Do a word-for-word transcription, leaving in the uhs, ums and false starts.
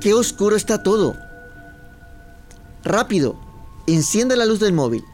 ¡Qué oscuro está todo! Rápido, enciende la luz del móvil.